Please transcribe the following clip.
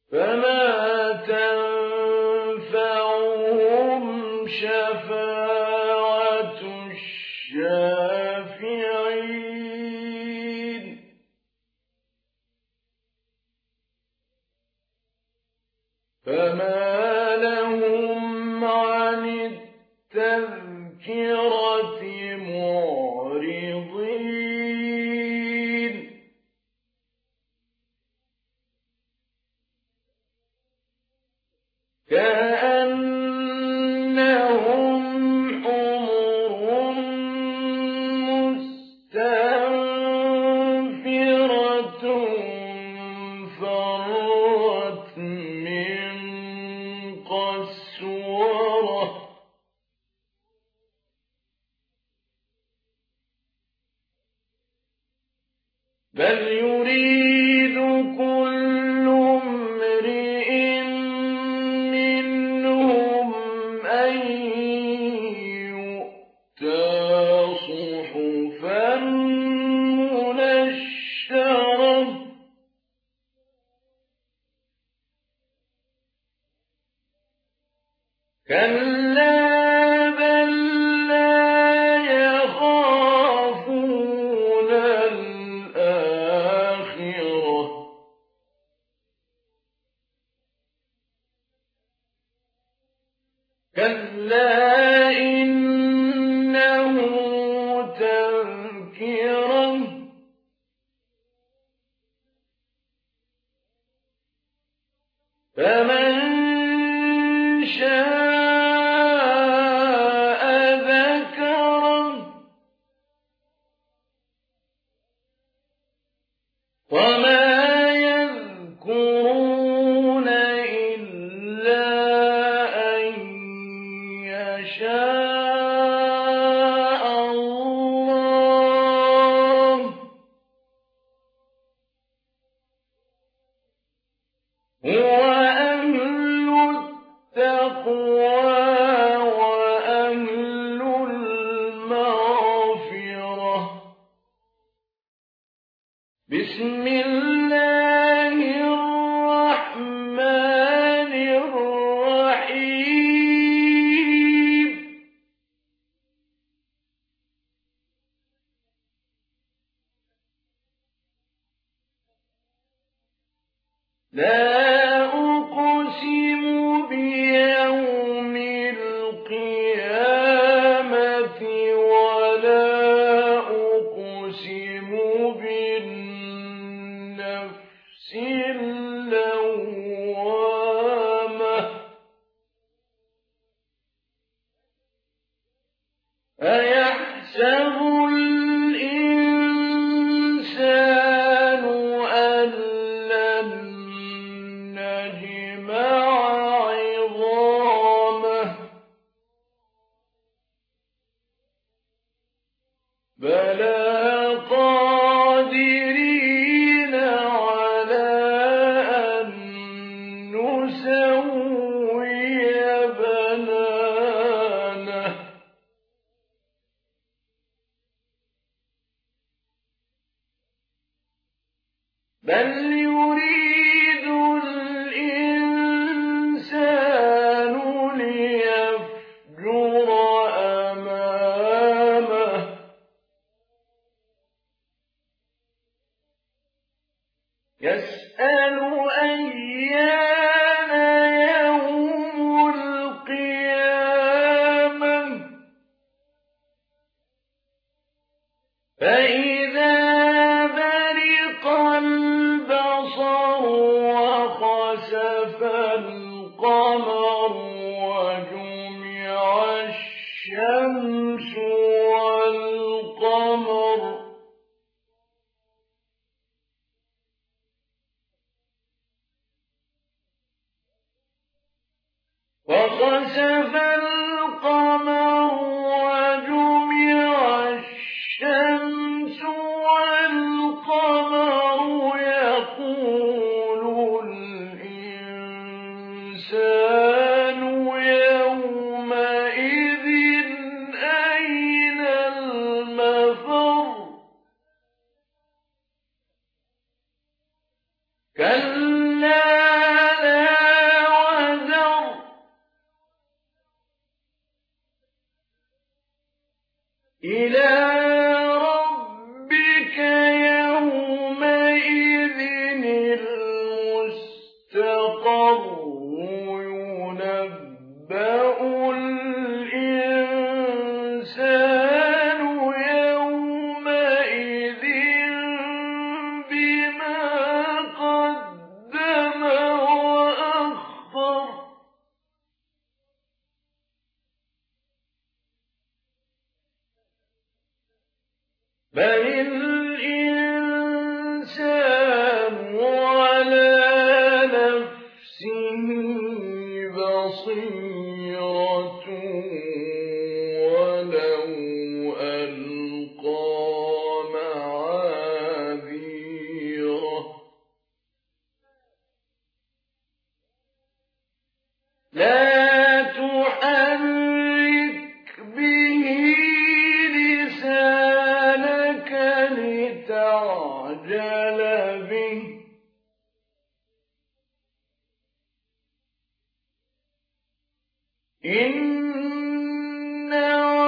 فما تنفعهم شفاعة الشافعين. فما لهم عن التذكرة معرضين. كأنهم حمر مستنفرة فرت من قسورة. بل يريد كل امرئ منهم أن يؤتى صحفا منشرة. كلا بل لا يخافون الآخرة. كلا إنه تذكرة. فمن شاء ذكره. وما يذكرون إلا أن يشاء الله. هو أهل التقوى وأهل المغفرة. بسم الله الرحمن الرحيم. لا أقسم بيوم القيامة ولا أقسم بالنفس اللوامة. أيحسب الإنسان أن لن نجمع عظامه. بلى قادرين على أن نسوي بنانه. بل يريد الإنسان ليفجر أمامه. يسأل أيان يوم القيامة. فإذا برق البصر وخسف القمر وجمع الشمس والقمر. وخسف القمر وجمع الشمس والقمر. يقول الإنسان يومئذ أين المفر. كلا إلى ربك يومئذ المستقر ينبأ الإنسان يومئذ بما قدم وأخر بل الإنسان على نفسه بصيرة ولو ألقى معاذيره لا تحرك به لسانك لتعجل به إن